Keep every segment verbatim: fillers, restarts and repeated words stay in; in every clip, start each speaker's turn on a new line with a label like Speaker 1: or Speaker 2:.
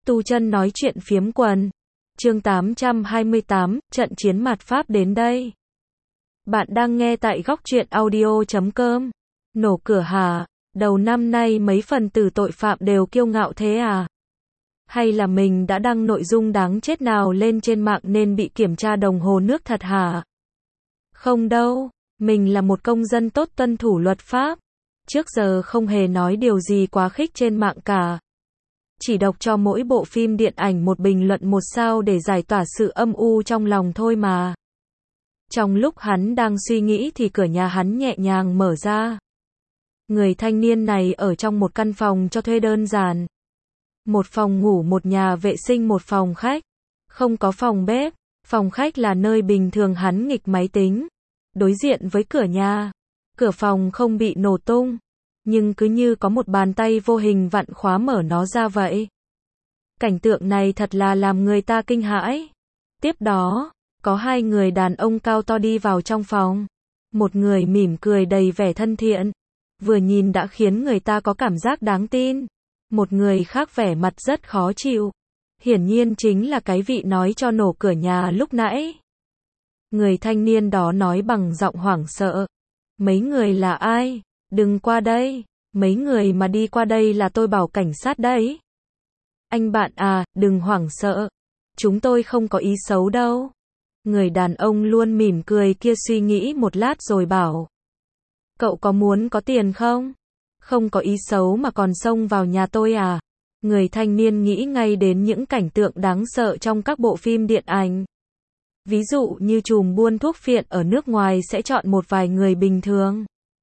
Speaker 1: Tu Chân nói chuyện phiếm quần. Chương tám trăm hai mươi tám, trận chiến mạt Pháp đến đây. Bạn đang nghe tại góc truyện audio chấm com. Nổ cửa hả? Đầu năm nay mấy phần tử tội phạm đều kiêu ngạo thế à? Hay là mình đã đăng nội dung đáng chết nào lên trên mạng nên bị kiểm tra đồng hồ nước thật hả? Không đâu, mình là một công dân tốt tuân thủ luật pháp. Trước giờ không hề nói điều gì quá khích trên mạng cả. Chỉ đọc cho mỗi bộ phim điện ảnh một bình luận một sao để giải tỏa sự âm u trong lòng thôi mà. Trong lúc hắn đang suy nghĩ thì cửa nhà hắn nhẹ nhàng mở ra. Người thanh niên này ở trong một căn phòng cho thuê đơn giản. Một phòng ngủ, một nhà vệ sinh, một phòng khách. Không có phòng bếp. Phòng khách là nơi bình thường hắn nghịch máy tính. Đối diện với cửa nhà. Cửa phòng không bị nổ tung. Nhưng cứ như có một bàn tay vô hình vặn khóa mở nó ra vậy. Cảnh tượng này thật là làm người ta kinh hãi. Tiếp đó, có hai người đàn ông cao to đi vào trong phòng. Một người mỉm cười đầy vẻ thân thiện. Vừa nhìn đã khiến người ta có cảm giác đáng tin. Một người khác vẻ mặt rất khó chịu. Hiển nhiên chính là cái vị nói cho nổ cửa nhà lúc nãy. Người thanh niên đó nói bằng giọng hoảng sợ. Mấy người là ai? Đừng qua đây. Mấy người mà đi qua đây là tôi bảo cảnh sát đấy. Anh bạn à, đừng hoảng sợ. Chúng tôi không có ý xấu đâu. Người đàn ông luôn mỉm cười kia suy nghĩ một lát rồi bảo. Cậu có muốn có tiền không? Không có ý xấu mà còn xông vào nhà tôi à? Người thanh niên nghĩ ngay đến những cảnh tượng đáng sợ trong các bộ phim điện ảnh. Ví dụ như trùm buôn thuốc phiện ở nước ngoài sẽ chọn một vài người bình thường.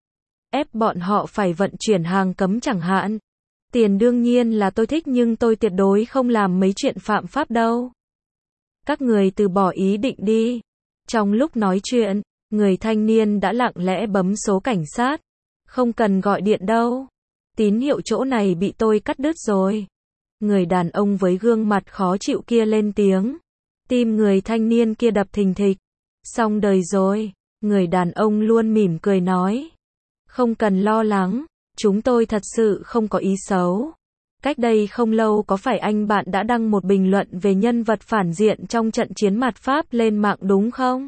Speaker 1: Ép bọn họ phải vận chuyển hàng cấm chẳng hạn. Tiền đương nhiên là tôi thích nhưng tôi tuyệt đối không làm mấy chuyện phạm pháp đâu. Các người từ bỏ ý định đi. Trong lúc nói chuyện, người thanh niên đã lặng lẽ bấm số cảnh sát. Không cần gọi điện đâu. Tín hiệu chỗ này bị tôi cắt đứt rồi. Người đàn ông với gương mặt khó chịu kia lên tiếng. Tim người thanh niên kia đập thình thịch. Xong đời rồi. Người đàn ông luôn mỉm cười nói. Không cần lo lắng, chúng tôi thật sự không có ý xấu. Cách đây không lâu có phải anh bạn đã đăng một bình luận về nhân vật phản diện trong trận chiến mạt Pháp lên mạng đúng không?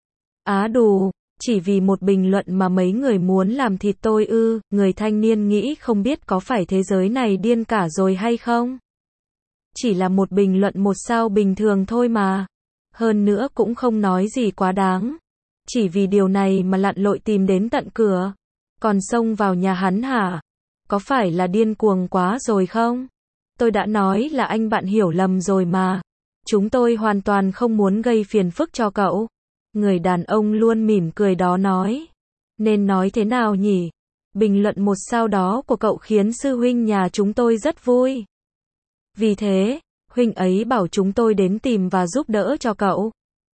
Speaker 1: Á đù, chỉ vì một bình luận mà mấy người muốn làm thịt tôi ư? Người thanh niên nghĩ không biết có phải thế giới này điên cả rồi hay không? Chỉ là một bình luận một sao bình thường thôi mà. Hơn nữa cũng không nói gì quá đáng. Chỉ vì điều này mà lặn lội tìm đến tận cửa. Còn xông vào nhà hắn hả? Có phải là điên cuồng quá rồi không? Tôi đã nói là anh bạn hiểu lầm rồi mà. Chúng tôi hoàn toàn không muốn gây phiền phức cho cậu. Người đàn ông luôn mỉm cười đó nói. Nên nói thế nào nhỉ? Bình luận một sao đó của cậu khiến sư huynh nhà chúng tôi rất vui. Vì thế, huynh ấy bảo chúng tôi đến tìm và giúp đỡ cho cậu.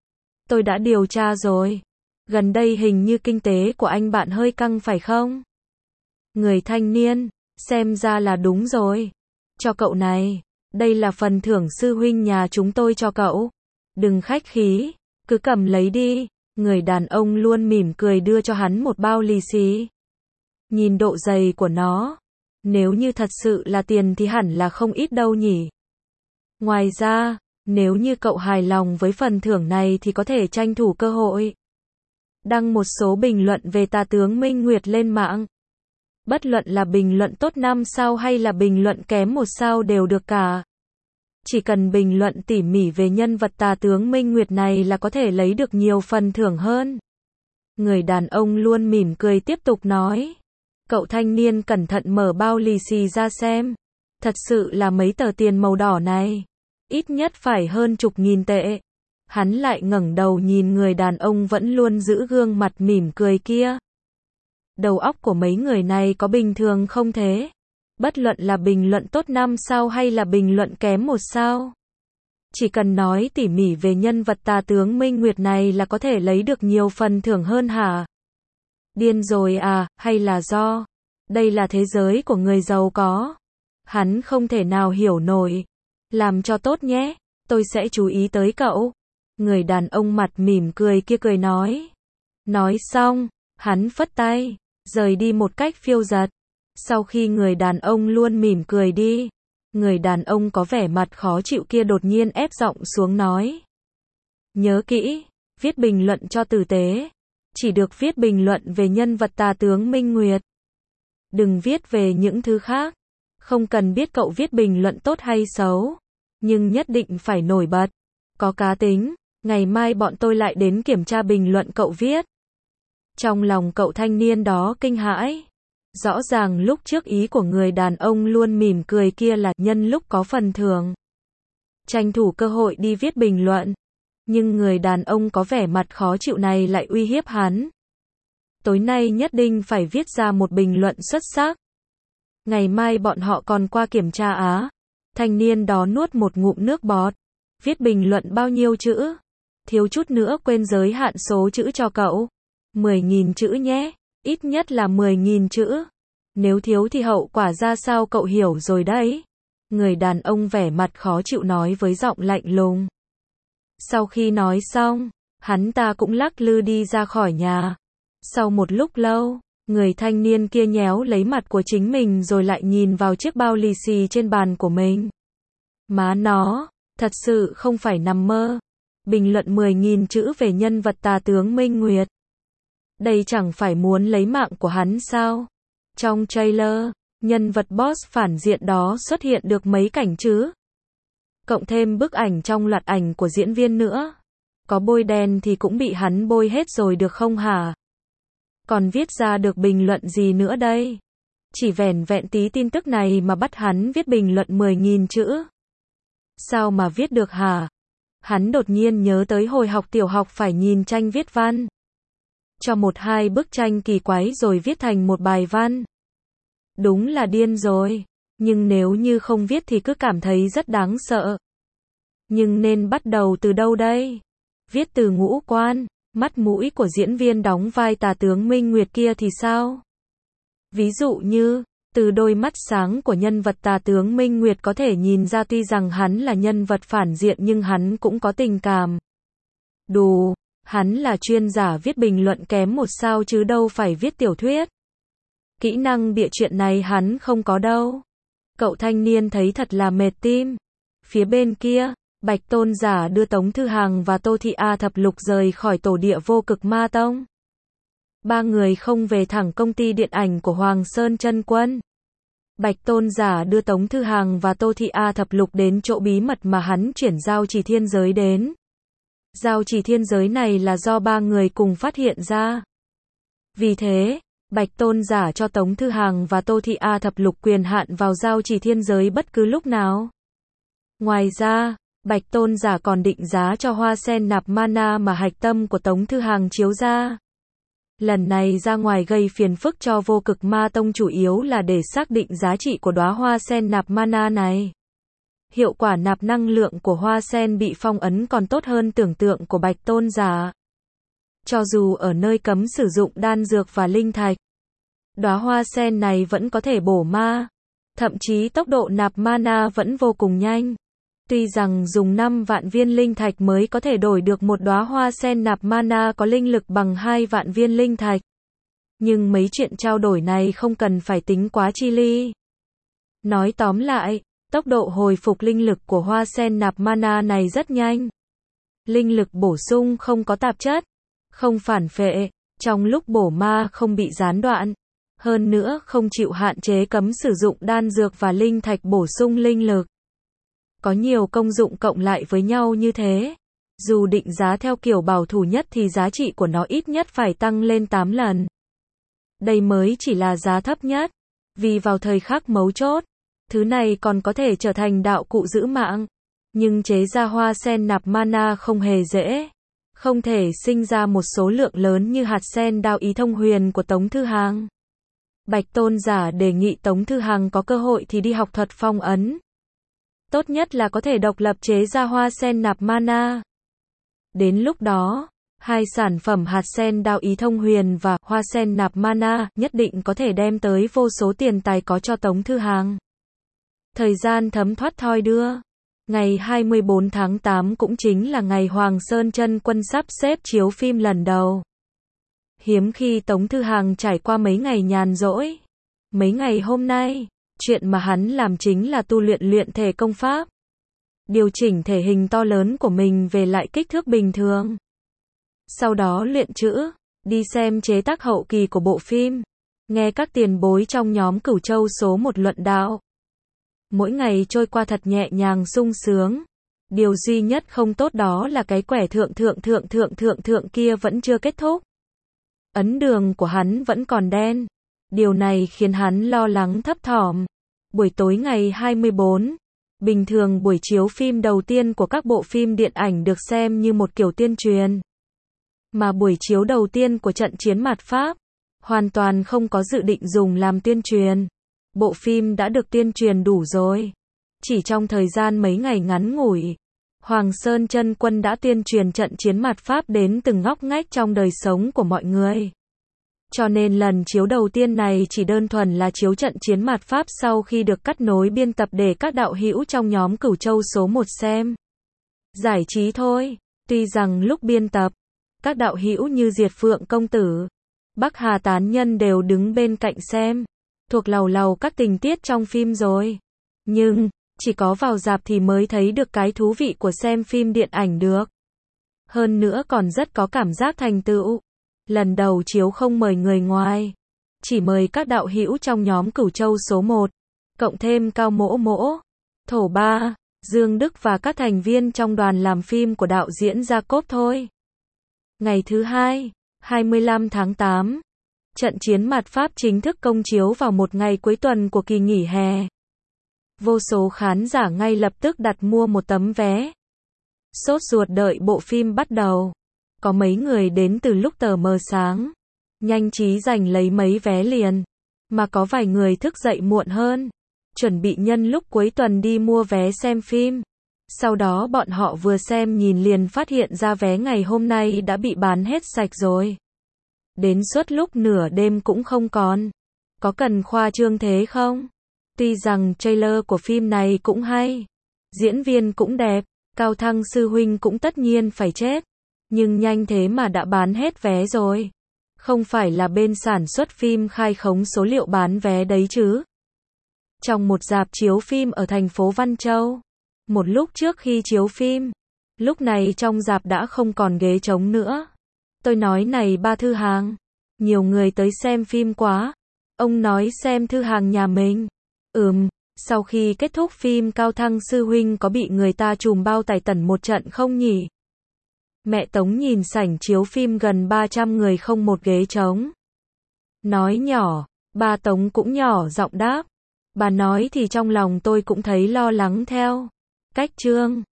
Speaker 1: Tôi đã điều tra rồi. Gần đây hình như kinh tế của anh bạn hơi căng phải không? Người thanh niên, xem ra là đúng rồi. Cho cậu này, đây là phần thưởng sư huynh nhà chúng tôi cho cậu. Đừng khách khí, cứ cầm lấy đi. Người đàn ông luôn mỉm cười đưa cho hắn một bao lì xì. Nhìn độ dày của nó, nếu như thật sự là tiền thì hẳn là không ít đâu nhỉ. Ngoài ra, nếu như cậu hài lòng với phần thưởng này thì có thể tranh thủ cơ hội. Đăng một số bình luận về tà tướng Minh Nguyệt lên mạng. Bất luận là bình luận tốt năm sao hay là bình luận kém một sao đều được cả. Chỉ cần bình luận tỉ mỉ về nhân vật tà tướng Minh Nguyệt này là có thể lấy được nhiều phần thưởng hơn. Người đàn ông luôn mỉm cười tiếp tục nói. Cậu thanh niên cẩn thận mở bao lì xì ra xem. Thật sự là mấy tờ tiền màu đỏ này. Ít nhất phải hơn chục nghìn tệ. Hắn lại ngẩng đầu nhìn người đàn ông vẫn luôn giữ gương mặt mỉm cười kia. Đầu óc của mấy người này có bình thường không thế? Bất luận là bình luận tốt năm sao hay là bình luận kém một sao. Chỉ cần nói tỉ mỉ về nhân vật tà tướng Minh Nguyệt này là có thể lấy được nhiều phần thưởng hơn hả? Điên rồi à, hay là do? Đây là thế giới của người giàu có. Hắn không thể nào hiểu nổi. Làm cho tốt nhé, tôi sẽ chú ý tới cậu. Người đàn ông mặt mỉm cười kia cười nói. Nói xong, hắn phất tay, rời đi một cách phiêu dật. Sau khi người đàn ông luôn mỉm cười đi, Người đàn ông có vẻ mặt khó chịu kia đột nhiên ép giọng xuống nói. Nhớ kỹ, viết bình luận cho tử tế. Chỉ được viết bình luận về nhân vật tà tướng Minh Nguyệt. Đừng viết về những thứ khác. Không cần biết cậu viết bình luận tốt hay xấu. Nhưng nhất định phải nổi bật. Có cá tính. Ngày mai bọn tôi lại đến kiểm tra bình luận cậu viết. Trong lòng cậu thanh niên đó kinh hãi. Rõ ràng lúc trước ý của người đàn ông luôn mỉm cười kia là nhân lúc có phần thưởng. Tranh thủ cơ hội đi viết bình luận. Nhưng người đàn ông có vẻ mặt khó chịu này lại uy hiếp hắn. Tối nay nhất định phải viết ra một bình luận xuất sắc. Ngày mai bọn họ còn qua kiểm tra á. Thanh niên đó nuốt một ngụm nước bọt. Viết bình luận bao nhiêu chữ? Thiếu chút nữa quên giới hạn số chữ cho cậu. mười nghìn chữ nhé. Ít nhất là mười nghìn chữ. Nếu thiếu thì hậu quả ra sao cậu hiểu rồi đấy. Người đàn ông vẻ mặt khó chịu nói với giọng lạnh lùng. Sau khi nói xong, hắn ta cũng lắc lư đi ra khỏi nhà. Sau một lúc lâu, người thanh niên kia nhéo lấy mặt của chính mình rồi lại nhìn vào chiếc bao lì xì trên bàn của mình. Má nó, thật sự không phải nằm mơ. Bình luận mười nghìn chữ về nhân vật tà tướng Minh Nguyệt. Đây chẳng phải muốn lấy mạng của hắn sao? Trong trailer, nhân vật boss phản diện đó xuất hiện được mấy cảnh chứ? Cộng thêm bức ảnh trong loạt ảnh của diễn viên nữa. Có bôi đen thì cũng bị hắn bôi hết rồi được không hả? Còn viết ra được bình luận gì nữa đây? Chỉ vẻn vẹn tí tin tức này mà bắt hắn viết bình luận mười nghìn chữ. Sao mà viết được hả? Hắn đột nhiên nhớ tới hồi học tiểu học phải nhìn tranh viết văn. Cho một hai bức tranh kỳ quái rồi viết thành một bài văn. Đúng là điên rồi. Nhưng nếu như không viết thì cứ cảm thấy rất đáng sợ. Nhưng nên bắt đầu từ đâu đây? Viết từ ngũ quan, mắt mũi của diễn viên đóng vai tà tướng Minh Nguyệt kia thì sao? Ví dụ như, từ đôi mắt sáng của nhân vật tà tướng Minh Nguyệt có thể nhìn ra tuy rằng hắn là nhân vật phản diện nhưng hắn cũng có tình cảm. Đù, hắn là chuyên giả viết bình luận kém một sao chứ đâu phải viết tiểu thuyết. Kỹ năng bịa chuyện này hắn không có đâu. Cậu thanh niên thấy thật là mệt tim. Phía bên kia, Bạch Tôn Giả đưa Tống Thư Hàng và Tô Thị A Thập Lục rời khỏi tổ địa Vô Cực Ma Tông. Ba người không về thẳng công ty điện ảnh của Hoàng Sơn Chân Quân. Bạch Tôn Giả đưa Tống Thư Hàng và Tô Thị A Thập Lục đến chỗ bí mật mà hắn chuyển giao chỉ thiên giới đến. Giao chỉ thiên giới này là do ba người cùng phát hiện ra. Vì thế, Bạch Tôn Giả cho Tống Thư Hàng và Tô Thị A Thập Lục quyền hạn vào giao chỉ thiên giới bất cứ lúc nào. Ngoài ra, Bạch Tôn Giả còn định giá cho hoa sen nạp mana mà hạch tâm của Tống Thư Hàng chiếu ra. Lần này ra ngoài gây phiền phức cho Vô Cực Ma Tông chủ yếu là để xác định giá trị của đóa hoa sen nạp mana này. Hiệu quả nạp năng lượng của hoa sen bị phong ấn còn tốt hơn tưởng tượng của Bạch Tôn Giả. Cho dù ở nơi cấm sử dụng đan dược và linh thạch, đóa hoa sen này vẫn có thể bổ ma. Thậm chí tốc độ nạp mana vẫn vô cùng nhanh. Tuy rằng dùng năm vạn viên linh thạch mới có thể đổi được một đóa hoa sen nạp mana có linh lực bằng hai vạn viên linh thạch. Nhưng mấy chuyện trao đổi này không cần phải tính quá chi ly. Nói tóm lại, tốc độ hồi phục linh lực của hoa sen nạp mana này rất nhanh. Linh lực bổ sung không có tạp chất, không phản phệ, trong lúc bổ ma không bị gián đoạn. Hơn nữa không chịu hạn chế cấm sử dụng đan dược và linh thạch bổ sung linh lực. Có nhiều công dụng cộng lại với nhau như thế. Dù định giá theo kiểu bảo thủ nhất thì giá trị của nó ít nhất phải tăng lên tám lần. Đây mới chỉ là giá thấp nhất. Vì vào thời khắc mấu chốt, thứ này còn có thể trở thành đạo cụ giữ mạng. Nhưng chế ra hoa sen nạp mana không hề dễ. Không thể sinh ra một số lượng lớn như hạt sen đao ý thông huyền của Tống Thư Hàng. Bạch Tôn Giả đề nghị Tống Thư Hàng có cơ hội thì đi học thuật phong ấn. Tốt nhất là có thể độc lập chế ra hoa sen nạp mana. Đến lúc đó, hai sản phẩm hạt sen đao ý thông huyền và hoa sen nạp mana nhất định có thể đem tới vô số tiền tài có cho Tống Thư Hàng. Thời gian thấm thoát thoi đưa. Ngày hai mươi bốn tháng tám cũng chính là ngày Hoàng Sơn Chân Quân sắp xếp chiếu phim lần đầu. Hiếm khi Tống Thư Hàng trải qua mấy ngày nhàn rỗi. Mấy ngày hôm nay, Chuyện mà hắn làm chính là tu luyện luyện thể công pháp. Điều chỉnh thể hình to lớn của mình về lại kích thước bình thường. Sau đó luyện chữ, đi xem chế tác hậu kỳ của bộ phim, nghe các tiền bối trong nhóm Cửu Châu số một luận đạo. Mỗi ngày trôi qua thật nhẹ nhàng sung sướng. Điều duy nhất không tốt đó là cái quẻ thượng thượng thượng thượng thượng thượng kia vẫn chưa kết thúc. Ấn đường của hắn vẫn còn đen. Điều này khiến hắn lo lắng thấp thỏm. Buổi tối ngày hai mươi bốn, bình thường buổi chiếu phim đầu tiên của các bộ phim điện ảnh được xem như một kiểu tuyên truyền. Mà buổi chiếu đầu tiên của trận chiến mạt Pháp, hoàn toàn không có dự định dùng làm tuyên truyền. Bộ phim đã được tuyên truyền đủ rồi. Chỉ trong thời gian mấy ngày ngắn ngủi, Hoàng Sơn Chân Quân đã tuyên truyền trận chiến mạt Pháp đến từng ngóc ngách trong đời sống của mọi người. Cho nên lần chiếu đầu tiên này chỉ đơn thuần là chiếu trận chiến mạt Pháp sau khi được cắt nối biên tập để các đạo hữu trong nhóm Cửu Châu số một xem. Giải trí thôi. Tuy rằng lúc biên tập, các đạo hữu như Diệt Phượng Công Tử, Bắc Hà Tán Nhân đều đứng bên cạnh xem, thuộc lầu lầu các tình tiết trong phim rồi. Nhưng, chỉ có vào rạp thì mới thấy được cái thú vị của xem phim điện ảnh được. Hơn nữa còn rất có cảm giác thành tựu. Lần đầu chiếu không mời người ngoài, chỉ mời các đạo hữu trong nhóm Cửu Châu số một, cộng thêm Cao Mỗ Mỗ, Thổ Ba, Dương Đức và các thành viên trong đoàn làm phim của đạo diễn Jacob thôi. Ngày thứ hai, hai mươi lăm tháng tám, trận chiến mạt Pháp chính thức công chiếu vào một ngày cuối tuần của kỳ nghỉ hè. Vô số khán giả ngay lập tức đặt mua một tấm vé. Sốt ruột đợi bộ phim bắt đầu. Có mấy người đến từ lúc tờ mờ sáng, nhanh trí giành lấy mấy vé liền. Mà có vài người thức dậy muộn hơn, chuẩn bị nhân lúc cuối tuần đi mua vé xem phim. Sau đó bọn họ vừa xem nhìn liền phát hiện ra vé ngày hôm nay đã bị bán hết sạch rồi. Đến suốt lúc nửa đêm cũng không còn. Có cần khoa trương thế không? Tuy rằng trailer của phim này cũng hay, diễn viên cũng đẹp, Cao Thăng sư huynh cũng tất nhiên phải chết. Nhưng nhanh thế mà đã bán hết vé rồi. Không phải là bên sản xuất phim khai khống số liệu bán vé đấy chứ. Trong một rạp chiếu phim ở thành phố Văn Châu, một lúc trước khi chiếu phim, lúc này trong rạp đã không còn ghế trống nữa. Tôi nói này ba Thư Hàng, nhiều người tới xem phim quá. Ông nói xem Thư Hàng nhà mình. Ừm, sau khi kết thúc phim Cao Thăng sư huynh có bị người ta trùm bao tải tẩn một trận không nhỉ? Mẹ Tống nhìn sảnh chiếu phim gần ba trăm người không một ghế trống. Nói nhỏ, ba Tống cũng nhỏ giọng đáp. Bà nói thì trong lòng tôi cũng thấy lo lắng theo. Cách Trương